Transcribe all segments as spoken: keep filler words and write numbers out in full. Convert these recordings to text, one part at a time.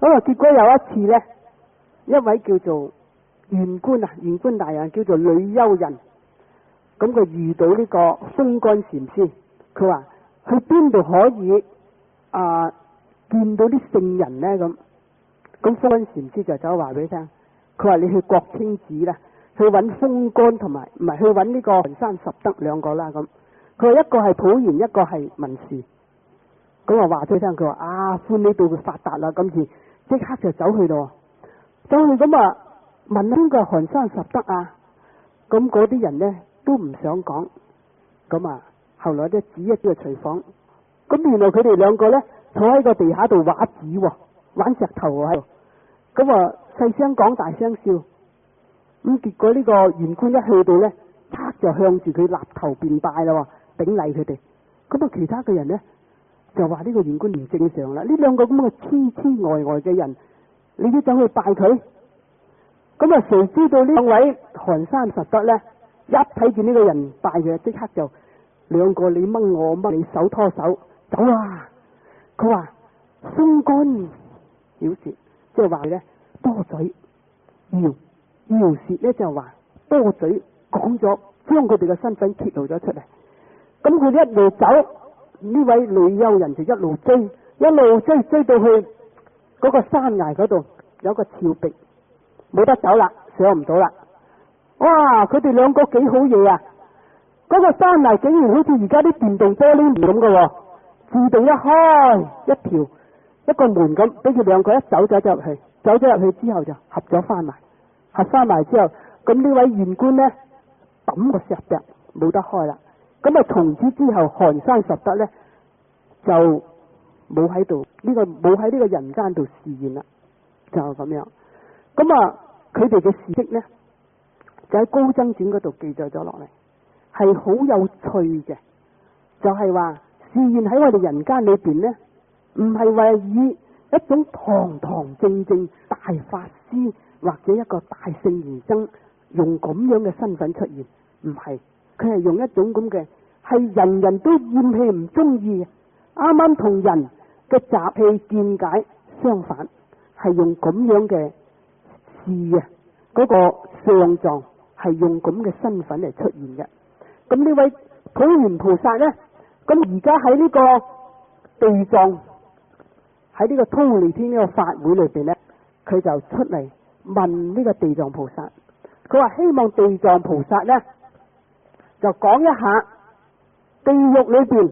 咁啊，結果有一次呢，一位叫做縣官啊，縣官大人叫做呂丘人，咁佢遇到呢個風乾禪師，佢話去邊度可以啊見到啲聖人呢？咁咁風乾禪師就走話俾佢聽，佢話你去國清寺啦，去揾風乾同埋唔係去揾呢個寒山拾得兩個啦。咁佢話一個係普賢，一個係文士。咁啊話俾佢聽，佢話啊歡喜到佢發達啦，今次即刻就走去咯，走去咁啊問邊個係寒山拾得啊？咁嗰啲人呢都唔想講。咁啊後來咧指一啲嘅廚房，咁原來佢哋兩個呢坐喺個地下度畫紙，玩石頭喺度。咁啊細聲講大聲笑。咁結果呢個縣官一去到呢，啪就向住佢立頭便拜啦，頂禮佢哋。咁啊其他嘅人呢就話呢個縣官唔正常啦，呢兩個咁嘅痴痴呆呆嘅人，你都走去拜佢？咁啊誰知道呢兩位寒山拾得呢，一睇見呢個人拜佢，即刻就兩個你掹我掹你，手拖手走啊！佢話風乾曉舌，即係話佢咧多嘴，姚姚舌咧就話多嘴講咗，將佢哋嘅身份揭露咗出嚟。咁佢一路走，呢位呂丘人就一路追，一路追追到去嗰個山崖嗰度，有個峭壁，冇得走啦，上唔到啦。哇！佢哋兩個幾好嘢啊！嗰、那個山崖竟然好似而家啲電動玻璃門咁嘅，自動一開一條一個門咁，俾佢兩個一走咗入去，走咗入去之後就合咗翻埋，合翻埋之後，咁呢位縣官呢，揼個石壁冇得開啦。咁啊，從此之後寒山拾得呢，就冇喺度呢個冇喺呢個人間度示現啦，就咁樣。咁啊，佢哋嘅事跡呢，就喺《高僧傳》嗰度記載咗落嚟，係好有趣嘅。就係話示現喺我哋人間裏邊呢，唔係話以一種堂堂正正大法師或者一個大聖賢僧用咁樣嘅身份出現，唔係。佢係用一種咁嘅，係人人都厭棄唔中意嘅，啱啱同人嘅習氣見解相反，係用咁樣嘅事啊，嗰、那個相狀係用咁嘅身份嚟出現嘅。咁呢位普賢菩薩呢，咁而家喺呢個地藏喺呢個忉利天呢個法會裏邊呢，佢就出嚟問呢個地藏菩薩，佢話希望地藏菩薩呢，就講一下地獄裏邊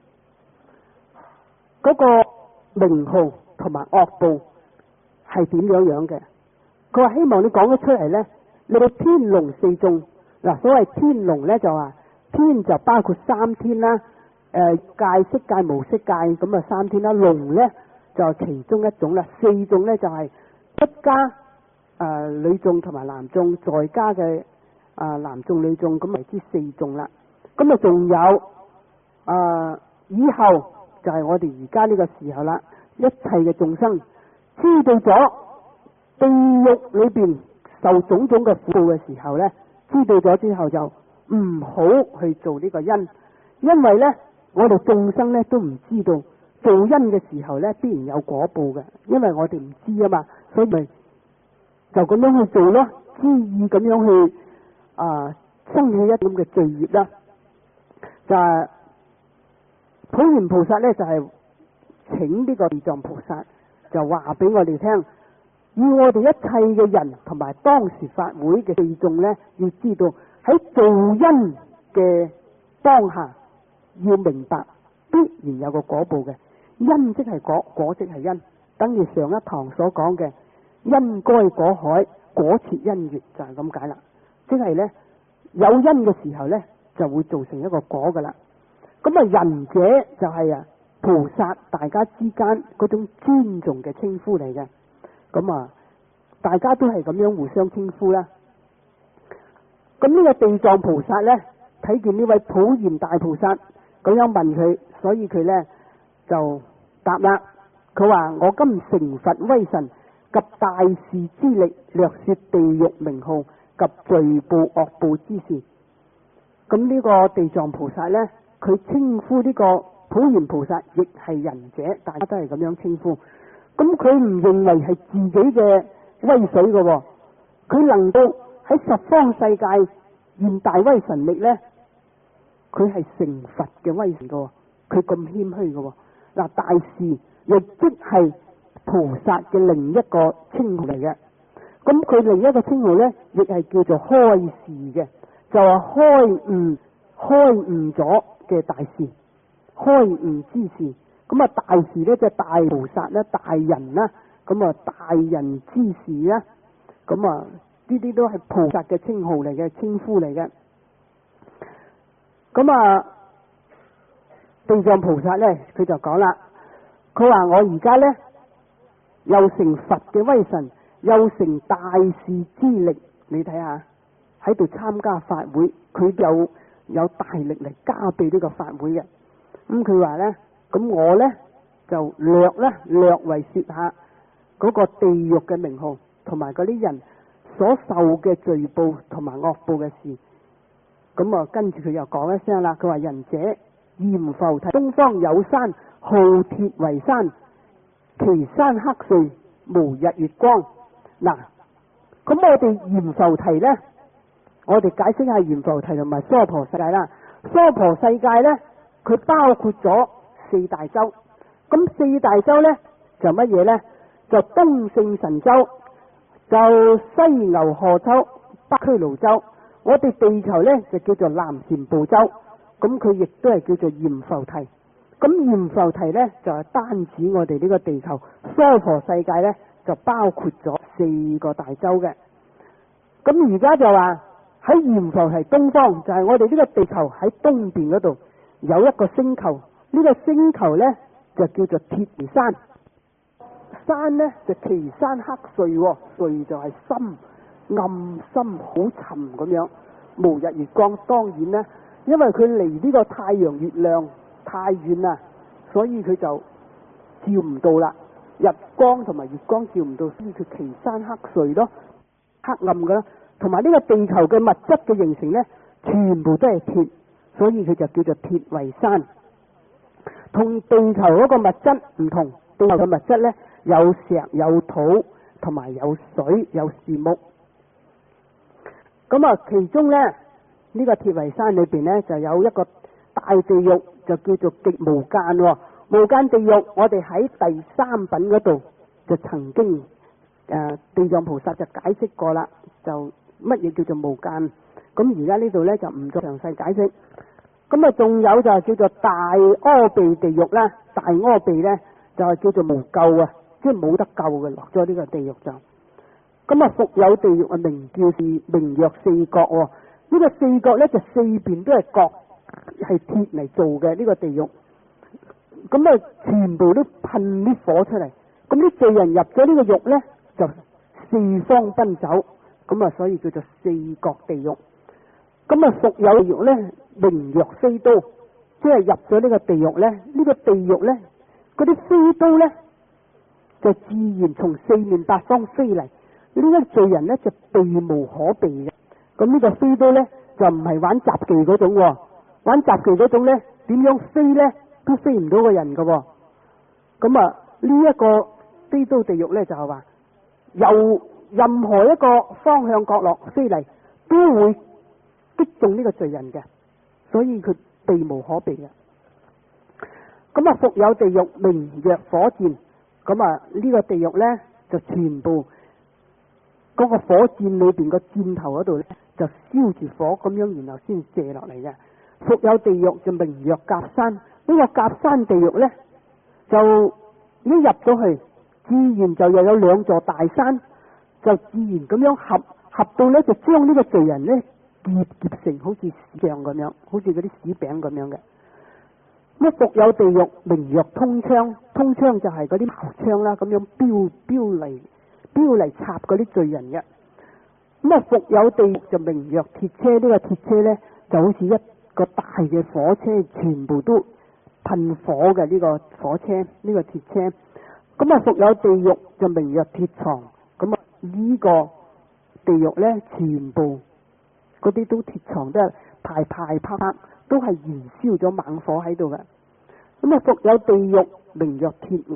嗰個名號同埋惡報係點樣樣嘅。佢話希望你講咗出嚟呢，你哋天龍四眾嗱，所謂天龍呢，就話天就包括三天啦，誒、呃、界色界無色界咁啊三天啦，龍呢，就係其中一種啦，四眾呢，就係出家誒、呃、女眾同埋男眾，在家嘅啊，男眾女眾咁為之四眾啦。咁啊，仲有啊，以後就係我哋而家呢個時候啦，一切嘅眾生知道咗地獄裏邊受種種嘅苦報嘅時候呢，知道咗之後就唔好去做呢個因，因為呢，我哋眾生呢都唔知道做因嘅時候呢必然有果報嘅，因為我哋唔知啊嘛，所以咪就咁樣去做咯，知意咁樣去。啊，生起一種嘅罪業啦，就係普賢菩薩咧，就係、是、請呢個地藏菩薩就話俾我哋聽，要我哋一切嘅人同埋當時法會嘅四眾咧，要知道喺做因嘅當下，要明白必然有個果報嘅，因即係果，果即係因，等於上一堂所講嘅因該果海，果設因緣，就係咁解啦。即係咧有因嘅時候咧，就會造成一個果噶啦。咁啊，仁者就係啊菩薩大家之間嗰種尊重嘅稱呼嚟嘅。咁啊，大家都係咁樣互相稱呼啦。咁呢個地藏菩薩咧，睇見呢位普賢大菩薩咁樣問佢，所以佢咧就答啦。佢話：我今成佛威神及大士之力，略說地獄名號及罪報惡報之事。咁呢個地藏菩薩呢，佢稱呼呢個普賢菩薩亦係仁者，大家都係咁樣稱呼。 咁佢唔認為係自己嘅威水嘅喎，佢能夠喺十方世界現大威神力咧，佢係成佛嘅威神嘅喎，佢咁謙虛嘅喎。嗱，大士亦即係菩薩嘅另一個稱號嚟嘅。咁佢另一個稱號咧，亦係叫做開示嘅，就係開悟開悟咗嘅大士，開悟之士。咁啊，大士咧就係大菩薩啦、大人啦，咁啊大人之士啦，咁啊呢啲都係菩薩嘅稱號嚟嘅，稱呼嚟嘅。咁啊，地藏菩薩咧，佢就講啦，佢話我而家咧又成佛嘅威神，又成大士之力，你睇下喺度參加法會，佢有有大力嚟加備呢個法會嘅。咁佢話咧，咁我咧就略咧略為說下嗰個地獄嘅名號，同埋嗰啲人所受嘅罪報同埋惡報嘅事。咁啊，跟住佢又講一聲啦，佢話人者閻浮提東方有山，號鐵圍山，其山黑邃，無日月光。嗱，咁我哋閻浮提咧，我哋解釋下閻浮提同埋娑婆世界啦。娑婆世界咧，佢包括咗四大洲。咁四大洲咧就乜嘢咧？就東勝神洲，就西牛賀洲，北俱盧洲。我哋地球咧就叫做南贍部洲，咁佢亦都係叫做閻浮提。咁閻浮提咧就係單指我哋呢個地球，娑婆世界咧就包括咗四個大洲嘅。咁而家就話喺閻浮提東方，就係我哋呢個地球喺東邊嗰度有一個星球，呢個星球咧就叫做鐵圍山。山咧就其山黑邃，邃就係深。暗深好沉咁樣，無日月光。當然咧，因為佢離呢個太陽月亮太遠啦，所以佢就照唔到啦。日光同埋月光照唔到，所以佢其山黑邃咯，黑暗噶啦。同埋呢個地球嘅物質嘅形成咧，全部都係鐵，所以佢就叫做鐵圍山。同地球嗰個物質唔同，地球嘅物質咧有石有土，同埋有水有樹木。咁啊，其中咧呢、呢個鐵圍山裏邊咧就有一個大地獄，就叫做極無間、哦。無間地獄，我哋喺第三品嗰度就曾經誒、呃、地藏菩薩就解釋過啦，就乜嘢叫做無間。咁而家呢度咧就唔再詳細解釋。咁啊，仲有就係叫做大阿鼻地獄啦。大阿鼻咧就係叫做無救啊，即係冇得救嘅，落咗呢個地獄就。咁啊，復有地獄啊，名叫是名曰四角、哦。呢、這個四角咧就四邊都係角，係鐵嚟做嘅呢、這個地獄。咁啊，全部都噴啲火出嚟。咁啲罪人入咗呢個獄咧，就四方奔走。咁啊，所以叫做四角地獄。咁啊，復有地獄咧，名曰飛刀，即係入咗呢個地獄咧，呢、這個地獄咧，嗰啲飛刀咧就自然從四面八方飛嚟。呢啲罪人咧就避無可避嘅。咁呢個飛刀咧就唔係玩雜技嗰種、哦，玩雜技嗰種咧點樣飛咧都飛唔到個人嘅、哦。咁啊，呢、這、一個飛刀地獄咧就係話由任何一個方向角落飛嚟都會擊中呢個罪人嘅，所以佢避無可避嘅。咁啊，復有地獄名曰火箭。咁啊，呢、這個地獄咧就全部。嗰個火箭裏邊個箭頭嗰度咧，就燒住火咁樣，然後先射落嚟嘅。復有地獄就名曰甲山。呢、這個甲山地獄咧，就一入咗去，自然就又有兩座大山，就自然咁樣合合到咧，就將呢個罪人咧結結成好似屎像咁樣，好似嗰啲屎餅咁樣嘅。咁復有地獄名曰通槍，通槍就係嗰啲矛槍啦，咁樣標標嚟。標嚟插嗰啲罪人嘅。咁啊，復有地獄就名曰鐵車。呢、這個鐵車咧就好似一個大嘅火車，全部都噴火嘅呢、這個火車，呢、這個鐵車。咁啊，復有地獄就名曰鐵床。咁啊，呢個地獄咧全部嗰啲都鐵床，都係排排啪啪，都係燃燒咗猛火喺度嘅。咁啊，復有地獄名曰鐵牛。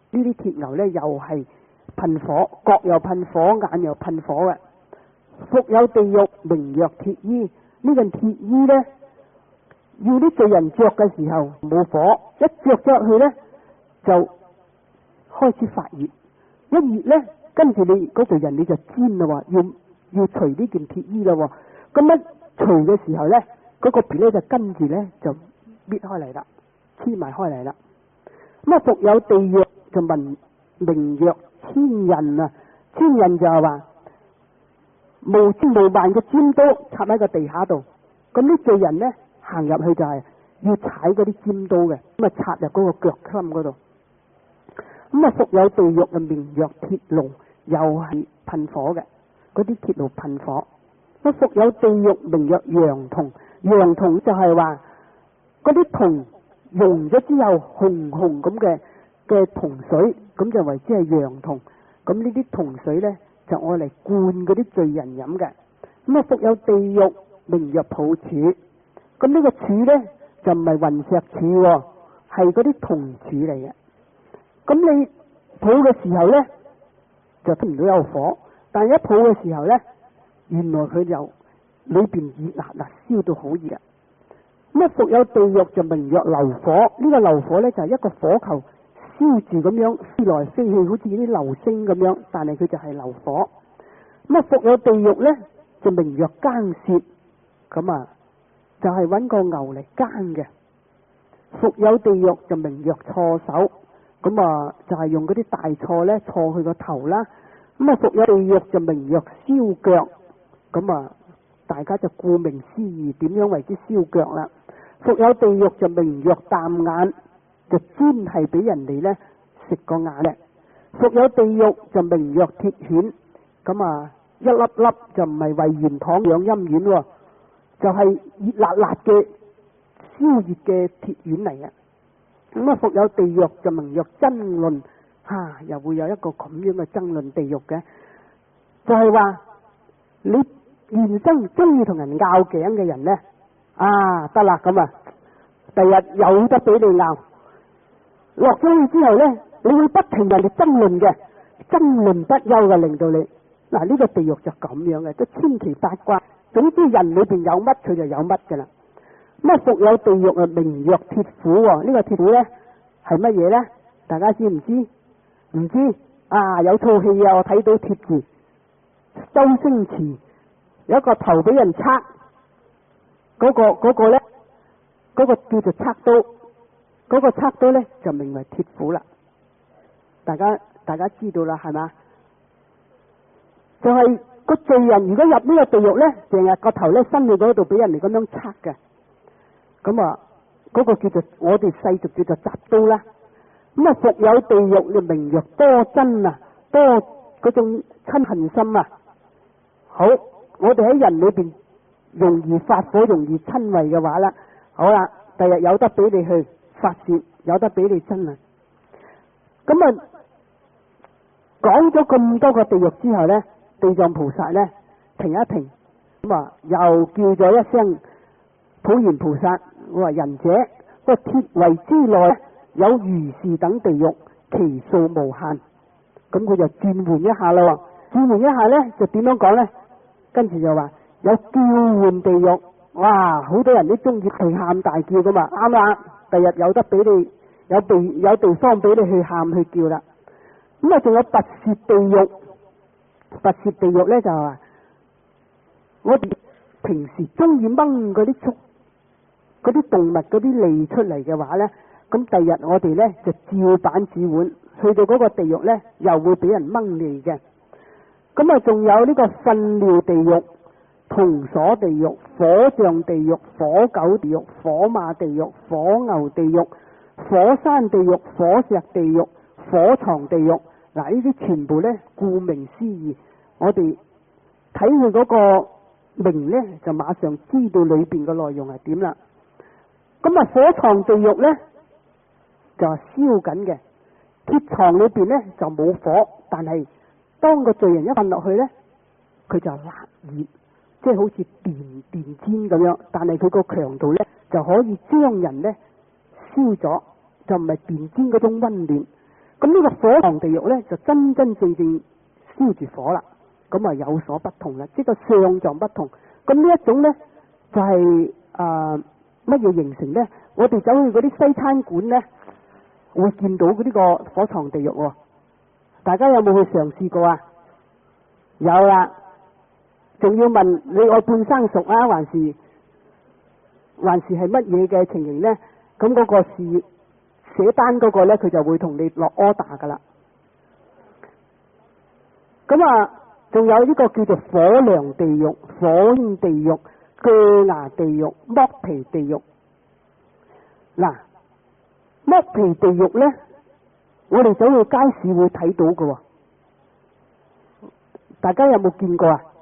呢啲鐵牛呢，又係噴火，角又噴火，眼又噴火嘅。伏有地獄，名曰鐵衣。呢件鐵衣呢，要啲罪人着嘅時候冇火，一着咗去呢，就開始發熱，一熱呢，跟住你嗰罪人你就煎啦喎，要要除呢件鐵衣啦喎。咁一除嘅時候呢，嗰、那個皮呢就跟住呢，就搣開嚟啦，黐埋開嚟啦。咁啊，伏有地獄就名名曰千刃啊，千刃就係話無千無萬嘅尖刀插喺個地下度，咁啲罪人呢，行入去就係要踩嗰啲尖刀嘅，咁啊插入嗰個腳心嗰度。咁啊，伏有地獄嘅名曰鐵爐，又係噴火嘅，嗰啲鐵爐噴火。咁伏有地獄名曰羊銅，羊銅就係話嗰啲銅溶咗之後紅紅咁嘅嘅銅水，咁就為之係羊銅。咁呢啲銅水呢，就愛嚟灌嗰啲罪人飲嘅。咁啊，伏有地獄名曰抱柱，咁呢個柱呢，就唔係雲石柱，係嗰啲銅柱嚟嘅。咁你抱嘅時候呢，就聽唔到有火，但係一抱嘅時候呢，原來佢就裏邊熱辣辣，燒到好熱啊！咁啊，伏有地獄就名曰流火，呢、這個流火呢，就係、是、一個火球燒住咁樣飛來飛去，好似啲流星咁樣，但係佢就係流火。咁啊，伏有地獄呢，就名曰耕舌，咁啊就係、是、揾個牛嚟耕嘅。伏有地獄就名曰錯手，咁啊就係、是、用嗰啲大錯呢錯佢個頭啦。咁啊，伏有地獄就名曰燒腳，咁啊大家就顧名思義點樣為之燒腳啦。伏有地獄就名曰淡眼，就專係俾人哋呢食個眼嘅。伏有地獄就名曰鐵犬，咁啊一粒粒就唔係為元堂養陰丸喎，就係、是、熱辣辣嘅燒熱嘅鐵丸嚟嘅。咁啊，伏有地獄就名曰爭論，吓、啊、又會有一個咁樣嘅爭論地獄嘅，就係、是、話你原生中意同人拗頸嘅人呢，啊得啦咁啊，第日有得俾你拗，落咗去之後呢，你會不停人哋爭論嘅，爭論不休嘅，令到你嗱呢、這個地獄就咁樣嘅，都千奇百怪，總之人裏邊有乜佢就有乜噶啦。咁啊，伏有地獄啊名曰鐵虎，呢、這個鐵虎呢係乜嘢呢？大家知唔知？唔知啊？有套戲啊，我睇到貼住周星馳有一個頭俾人拆，嗰、那個嗰、那個咧，嗰、那個叫做拆刀，嗰、那個拆刀呢就名為鐵虎啦。大家大家知道啦，係嘛？就係、是、個罪人如果入呢個地獄呢，成日個頭呢伸去嗰度俾人哋咁樣拆嘅。咁啊，嗰、那個叫做我哋世俗叫做鍘刀啦。咁啊，伏有地獄嘅名曰多憎啊，多嗰種親恨心啊。好，我哋喺人裏邊容易發火，容易親為嘅話啦，好啦，第日有得俾你去發洩，有得俾你憎啊。咁啊，講咗咁多個地獄之後呢，地藏菩薩呢停一停，咁啊又叫咗一聲普賢菩薩，我話仁者，個鐵圍之內有如是等地獄，其數無限。咁佢就轉換一下啦，轉換一下呢，就點樣講呢？跟住就話有叫喚地獄，哇！好多人都中意去喊大叫噶嘛，啱啦。第日有得俾你有地有地方俾你去喊去叫啦。咁啊，仲有拔舌地獄，拔舌地獄呢，就係話我哋平時中意掹嗰啲畜嗰啲動物嗰啲脷出嚟嘅話呢，咁第日我哋呢，就照板煮碗，去到嗰個地獄呢，又會俾人掹脷嘅。咁啊，仲有呢個糞尿地獄、銅鎖地獄、火象地獄、火狗地獄、火馬地獄、火牛地獄、火山地獄、火石地獄、火床地獄。嗱，呢啲全部呢，顧名思義，我哋睇佢嗰個名呢，就馬上知道裏邊嘅內容係點啦。咁啊，火床地獄呢，就係燒緊嘅，鐵床裏邊呢，就冇火，但係當個罪人一瞓落去呢，佢就辣熱，即係好似電電煎咁樣，但係佢個強度呢，就可以將人呢燒咗，就唔係電煎嗰種溫暖。 咁呢個火塘地獄咧就真真正正燒住火啦，咁啊有所不同啦，即係個相狀不同。咁呢一種咧就係誒乜嘢形成咧？我哋走去嗰啲西餐館咧，會見到嗰啲個火塘地獄喎。大家有冇去嘗試過啊？有啦，仲要問你愛半生熟啊，還是還是係乜嘢嘅情形咧？咁嗰個是寫單嗰個咧，佢就會同你落 order 噶啦。咁啊，仲有呢個叫做火梁地獄、火燄地獄、鋸牙地獄、剝皮地獄。嗱，剝皮地獄咧，我哋走去街市會睇到嘅喎。大家有冇見過啊？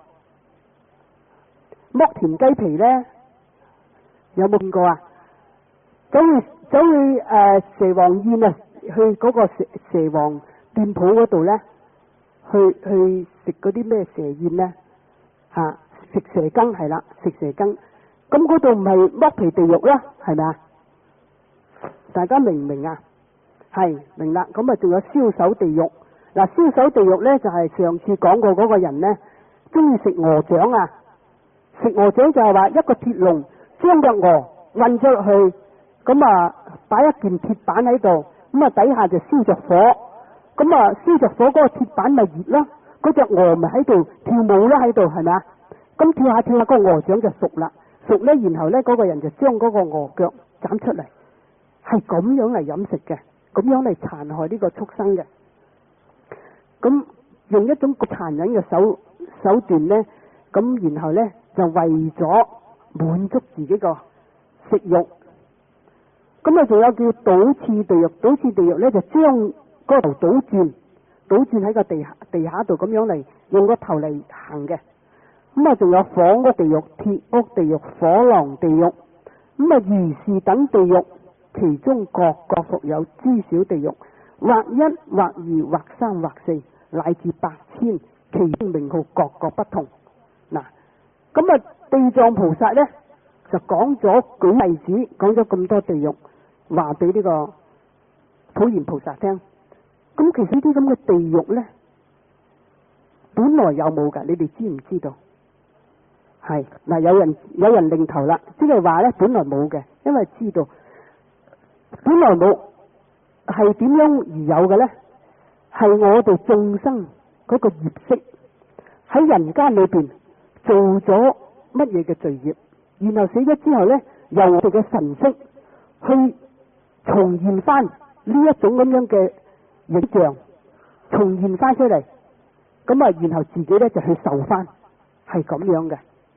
剝田雞皮咧，有冇見過啊？走去走去誒、呃、蛇王宴啊，去嗰個蛇蛇王店鋪嗰度咧，去去食嗰啲咩蛇宴咧嚇，食蛇羹係啦，食蛇羹。咁嗰度唔係剝皮地獄啦，係咪啊？大家明唔明啊？係明啦。咁啊，仲有燒手地獄。嗱，燒手地獄咧就係、是、上次講過嗰個人咧，中意食鵝掌啊。食鵝掌就係話一個鐵籠將隻鵝運咗落去。咁啊，擺一件鐵板喺度，咁啊底下就燒着火，咁啊燒着火嗰個鐵板咪熱啦，嗰隻鵝咪喺度跳舞啦喺度，係咪啊？咁跳下跳下，嗰個鵝掌就熟啦，熟咧，然後咧嗰個人就將嗰個鵝腳斬出嚟，係咁樣嚟飲食嘅，咁樣嚟殘害呢個畜生嘅。咁用一種殘忍嘅手手段咧，咁然後咧就為咗滿足自己個食慾。咁啊，仲有叫倒刺地獄。倒刺地獄咧就將個頭倒轉，倒轉喺個地下地下度咁樣嚟用個頭嚟行嘅。咁啊，仲有火屋地獄、鐵屋地獄、火狼地獄。咁啊，如是等地獄，其中各各復有諸小地獄，或一或二或三或四，乃至百千，其中名號各各不同。嗱，咁啊，地藏菩薩咧就講咗舉例子，講咗咁多地獄。話俾呢個普賢菩薩聽，咁其實呢啲咁嘅地獄咧，本來有冇噶？你哋知唔知道？係嗱，有人有人擰頭啦，即係話咧，本來冇嘅，因為知道本來冇係點樣而有嘅咧？係我哋眾生嗰個業識喺人間裏邊做咗乜嘢嘅罪業，然後死咗之後咧，由我哋嘅神識去重現翻呢一種咁樣嘅影像，重現翻出嚟，咁啊，然後自己咧就去受翻，係咁樣嘅。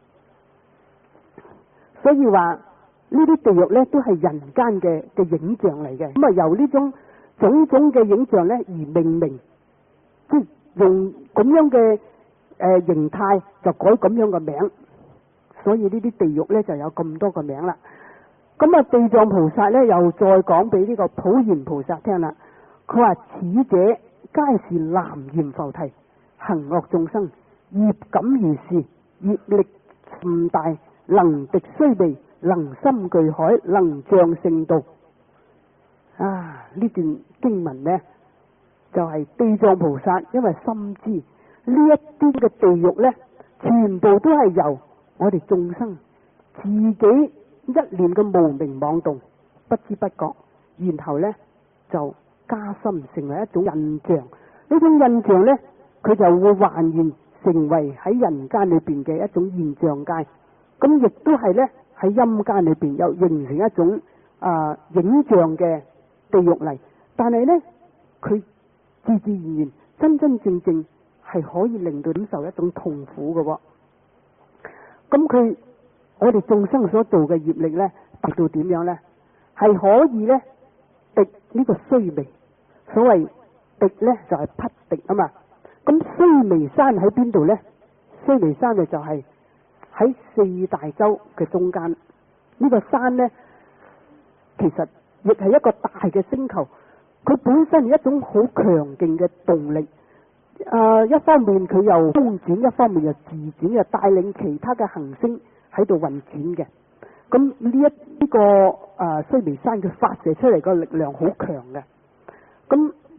所以話呢啲地獄咧都係人間嘅嘅影像嚟嘅，咁啊由呢種種種嘅影像咧而命名，即係用咁樣嘅誒、呃、形態就改咁樣嘅名，所以呢啲地獄咧就有咁多個名啦。咁啊，地藏菩薩咧又再講俾呢個普賢菩薩聽啦。佢話：此者皆是南閻浮提，行惡眾生，業感如是，業力甚大，能敵須彌，能深巨海，能障聖道。啊！呢段經文呢，就係、是、地藏菩薩，因為深知呢一啲嘅地獄呢，全部都係由我哋眾生自己一念嘅無明妄動，不知不覺，然後呢就加深成為一種印象。呢種印象呢，佢就會還原成為喺人間裏邊嘅一種現象界。咁亦都係呢喺陰間裏邊又形成一種啊、呃、影像嘅地獄嚟。但係呢，佢自自然然真真正正係可以令到感受一種痛苦嘅、哦。咁佢。我哋眾生所做嘅業力咧，達到點樣咧？係可以咧敵呢個須彌。所謂敵咧就係、是、匹敵啊嘛。咁須彌山喺邊度咧？須彌山嘅就係喺四大洲嘅中間。呢、這個山咧，其實亦係一個大嘅星球。佢本身係一種好強勁嘅動力。誒、呃，一方面佢又公轉，一方面又自轉，又帶領其他嘅行星喺度運轉嘅。咁呢一呢個誒須彌山佢發射出嚟個力量好強嘅。咁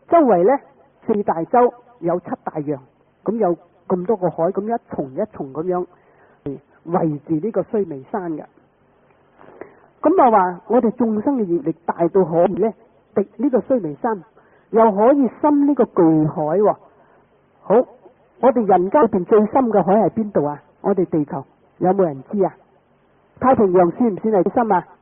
周圍呢，四大洲有七大洋，咁有咁多個海，咁一重一重咁樣圍住呢個須彌山嘅。咁啊話我哋眾生嘅業力大到可以呢，敵呢個須彌山，又可以深呢個巨海喎。好，我哋人間裏邊最深嘅海係邊度啊？我哋地球有冇人知啊？太平洋算唔算係最深啊？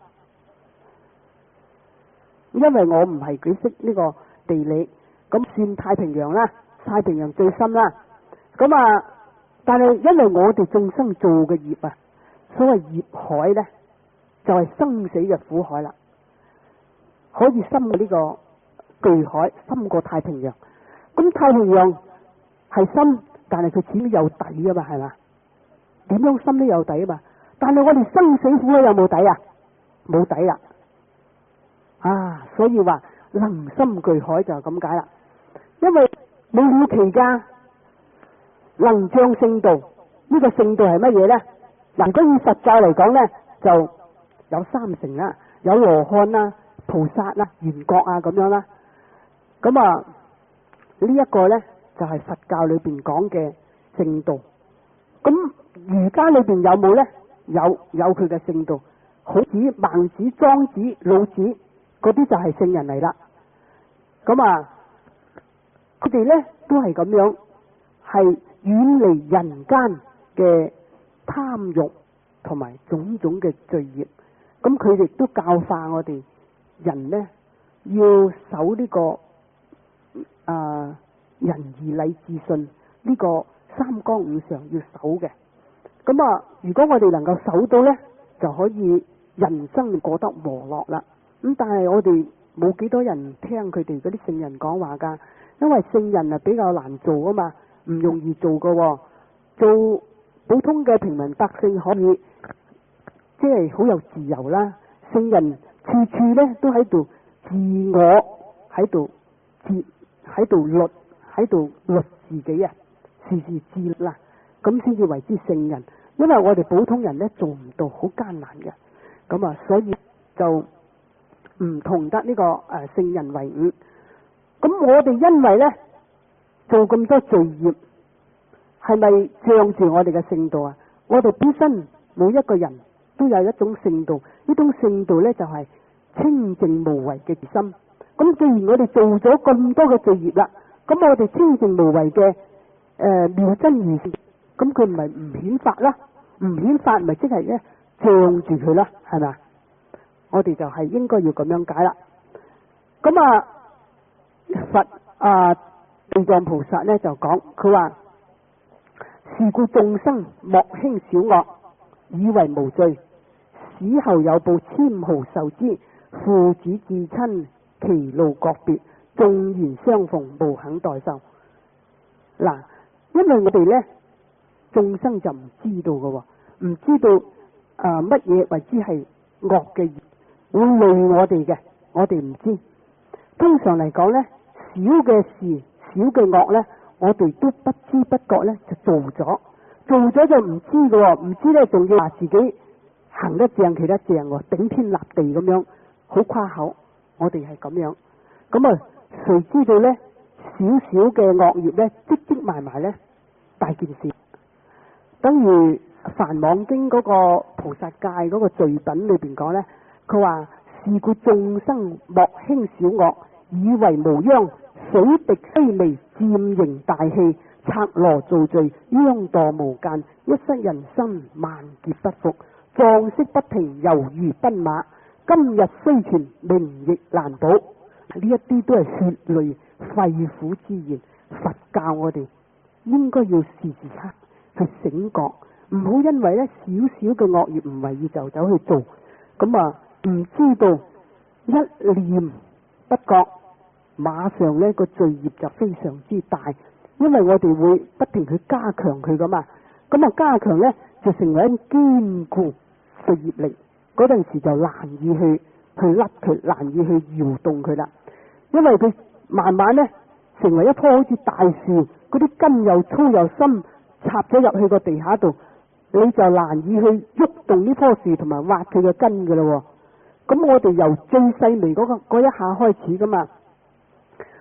因為我唔係幾識呢個地理，咁算太平洋啦，太平洋最深啦。咁啊，但係因為我哋眾生做嘅業啊，所謂業海呢，就係生死嘅苦海啦，可以深過呢個巨海，深過太平洋。咁太平洋係深，但係佢始終有底噶嘛，係嘛？點樣深都有底啊嘛。但係我哋生死苦海有冇底啊？冇底啦。啊，所以話能深巨海就係咁解啦。因為冇了期間能將聖道，呢個聖道係乜嘢呢？嗱，如果以佛教嚟講呢，就有三乘啦，有羅漢啦、菩薩啦、緣覺啊咁樣啦。咁啊呢一個呢，就係佛教裏邊講嘅聖道。咁儒家裏邊有冇呢？有，有佢嘅聖道。孔子、孟子、莊子、老子嗰啲就係聖人嚟啦。咁啊，佢哋呢都係咁樣，係遠離人間嘅貪欲同埋種種嘅罪業。咁佢哋都教化我哋人呢，要守呢個啊仁義禮智信呢個三綱五常要守嘅。咁啊，如果我哋能夠守到呢，就可以人生過得和樂啦。咁但係我哋冇幾多人聽佢哋嗰啲聖人講話噶，因為聖人啊比較難做啊嘛，唔容易做噶。做普通嘅平民百姓可以即係好有自由啦。聖人處處呢都喺度自我喺度自喺度律喺度律自己啊，事事自律啦，咁先至為之聖人。因為我哋普通人呢做唔到，好艱難嘅。咁啊，所以就唔同得呢個誒聖人為伍。咁我哋因為呢做咁多罪業，係咪障住我哋嘅聖道啊？我哋本身每一個人都有一種聖道，呢種聖道呢就係清淨無為嘅心。咁既然我哋做咗咁多嘅罪業啦，咁我哋清淨無為嘅誒妙真如是，咁佢唔係唔顯法啦？唔顯法咪即係咧障住佢啦，係咪？我哋就係應該要咁樣解啦。咁啊，佛啊地藏菩薩咧就講，佢話是故眾生莫輕小惡，以為無罪，死後有報千毫受之。父子至親，其路各別，縱然相逢，無肯代受。嗱，因為我哋咧眾生就唔知道嘅，唔知道啊乜嘢為之係惡嘅業，會累我哋嘅，我哋唔知。通常嚟講咧，小嘅事、小嘅惡咧，我哋都不知不覺咧就做咗，做咗就唔知嘅，唔知咧仲要話自己行得正企得正，頂天立地咁樣，好誇口。我哋係咁樣，咁啊，誰知道咧少少嘅惡業咧積積埋埋咧大件事。等於《梵網經》嗰個菩薩戒嗰個罪品裏邊講咧，佢話是故眾生莫輕小惡，以為無殃，水滴須彌，漸形大器，拆羅造罪，殃墮無間，一失人心，萬劫不復，壯息不停，猶如奔馬，今日雖存，明亦難保。呢一啲都係血淚肺腑之言。佛教我哋應該要時時刻去醒覺，唔好因為咧少少嘅惡業唔為意就走去做，咁啊唔知道一念不覺，馬上呢個罪業就非常之大。因為我哋會不停去加強佢噶嘛，咁啊加強呢就成為一堅固嘅業力，嗰陣時就難以去去甩佢，難以去搖動佢啦。因為佢慢慢呢成為一棵好似大樹，嗰啲根又粗又深，插咗入去個地下度，你就難以去喐動呢棵樹同埋挖佢嘅根噶啦。咁我哋由最細微嗰個嗰一下開始噶嘛，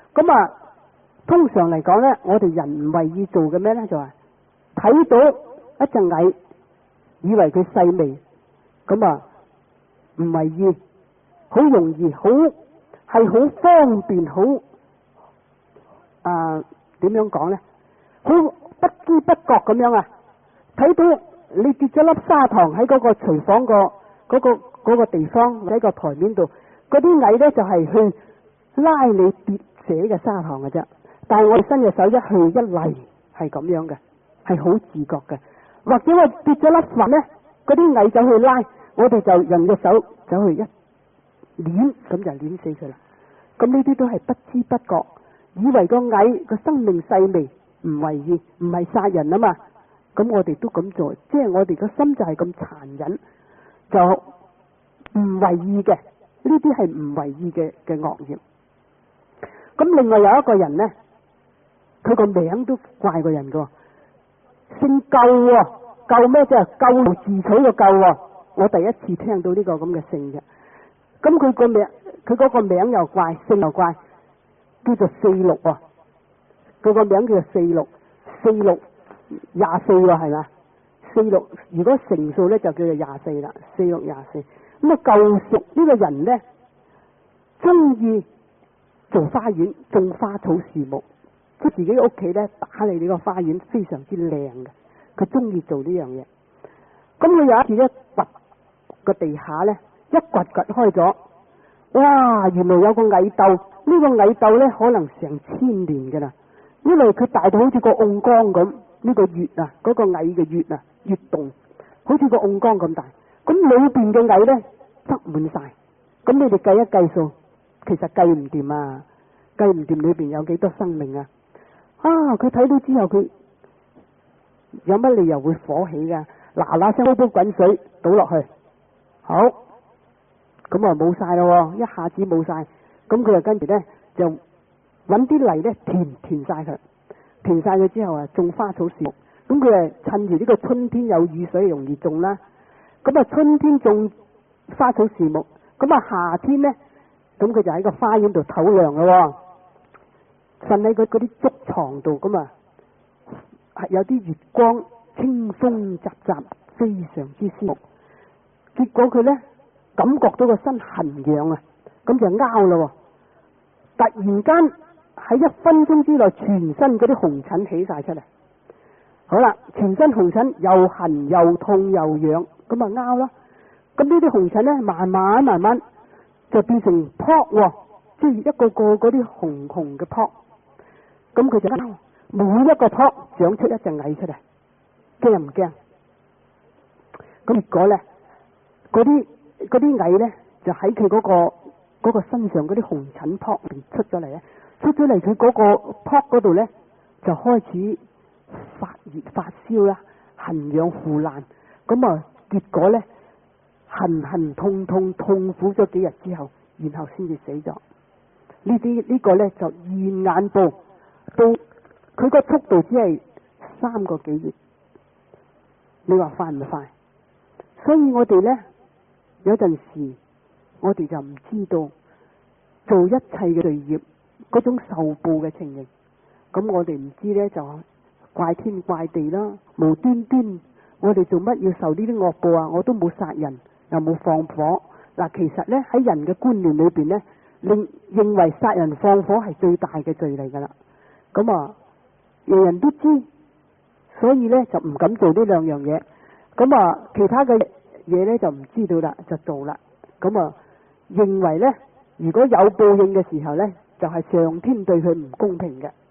咁啊，通常嚟講咧，我哋人唔為意做嘅咩咧，就係睇到一隻蟻，以為佢細微，咁啊唔為意，好容易，好係好方便，好啊點樣講咧？好不知不覺咁樣啊，睇到你跌咗粒砂糖喺嗰個廚房個嗰個嗰個地方喺個台面度，嗰啲蟻咧就係去拉你跌瀉嘅砂糖嘅啫。但係我哋伸隻手一去一嚟係咁樣嘅，係好自覺嘅。或者我跌咗粒飯咧，嗰啲蟻走去拉，我哋就用隻手走去一捻，咁就捻死佢啦。咁呢啲都係不知不覺，以為個蟻個生命細微，唔為意，唔係殺人啊嘛。咁我哋都咁做，即係我哋個心就係咁殘忍，就唔為意嘅。呢啲係唔為意嘅嘅惡業。咁另外有一個人呢，佢個名都怪過人噶，姓救喎，救咩啫？救自取個救喎。我第一次聽到呢個咁嘅姓嘅。咁佢個名，佢嗰個名又怪，姓又怪，叫做四六喎。佢個名叫做四六，四六廿四喎，係咪？四六如果成數咧就叫做廿四啦，四六廿四。咁啊，救贖呢個人咧，中意做花園，種花草樹木，即係自己屋企咧打理呢個花園非常之靚嘅，佢中意做呢樣嘢。咁佢有一次一掘個地下咧，一掘掘開咗，哇！原來有個蟻竇，呢個蟻竇咧可能成千年噶啦，因為佢大到好似個甕缸咁，呢個穴啊，嗰個蟻嘅穴啊，穴洞好似個甕缸咁大，咁裏邊嘅蟻咧塞滿晒，咁你哋計一計數，其實計唔掂啊，計唔掂裏邊有幾多生命啊！啊，佢睇到之後，佢有乜理由會火起噶？嗱嗱聲煲煲滾水倒落去，好，咁啊冇晒咯，一下子冇晒，咁佢就跟住咧就揾啲泥咧填填晒佢，填晒佢之後啊種花草樹木，咁佢啊趁住呢個春天有雨水容易種啦，咁啊春天種花草樹木，咁啊夏天咧，咁佢就喺個花園度唞涼咯，瞓喺佢嗰啲竹床度，咁啊有啲月光，清風習習，非常之舒服。結果佢咧感覺到個身痕癢啊，咁就拗咯。突然間喺一分鐘之內，全身嗰啲紅疹起晒出嚟。好啦，全身紅疹又痕又痛又癢，咁啊拗啦。咁呢啲紅疹咧，慢慢慢慢就變成泡，即係一個個嗰啲紅紅嘅泡。咁佢就拗，每一個泡長出一隻蟻出嚟，驚唔驚？咁結果咧，嗰啲嗰啲蟻咧就喺佢嗰個嗰個身上嗰啲紅疹泡入邊出咗嚟咧，出咗嚟佢嗰個泡嗰度咧就開始發熱發燒啦，痕癢腐爛，咁啊結果咧痕痕痛痛痛苦咗幾日之後，然後先至死咗。呢啲呢個咧就現眼報到，佢個速度只係三個幾月，你話快唔快？所以我哋咧有陣時我哋就唔知道做一切嘅罪業嗰種受報嘅情形，咁我哋唔知咧就怪天怪地啦，無端端我哋做乜要受呢啲惡報啊？我都冇殺人，又冇放火。嗱，其實咧喺人嘅觀念裏邊咧，認認為殺人放火係最大嘅罪嚟噶啦。咁啊，人人都知，所以咧就唔敢做呢兩樣嘢。咁啊，其他嘅嘢咧就唔知道啦，就做啦。咁啊，認為咧如果有報應嘅時候咧，就係上天對佢唔公平嘅。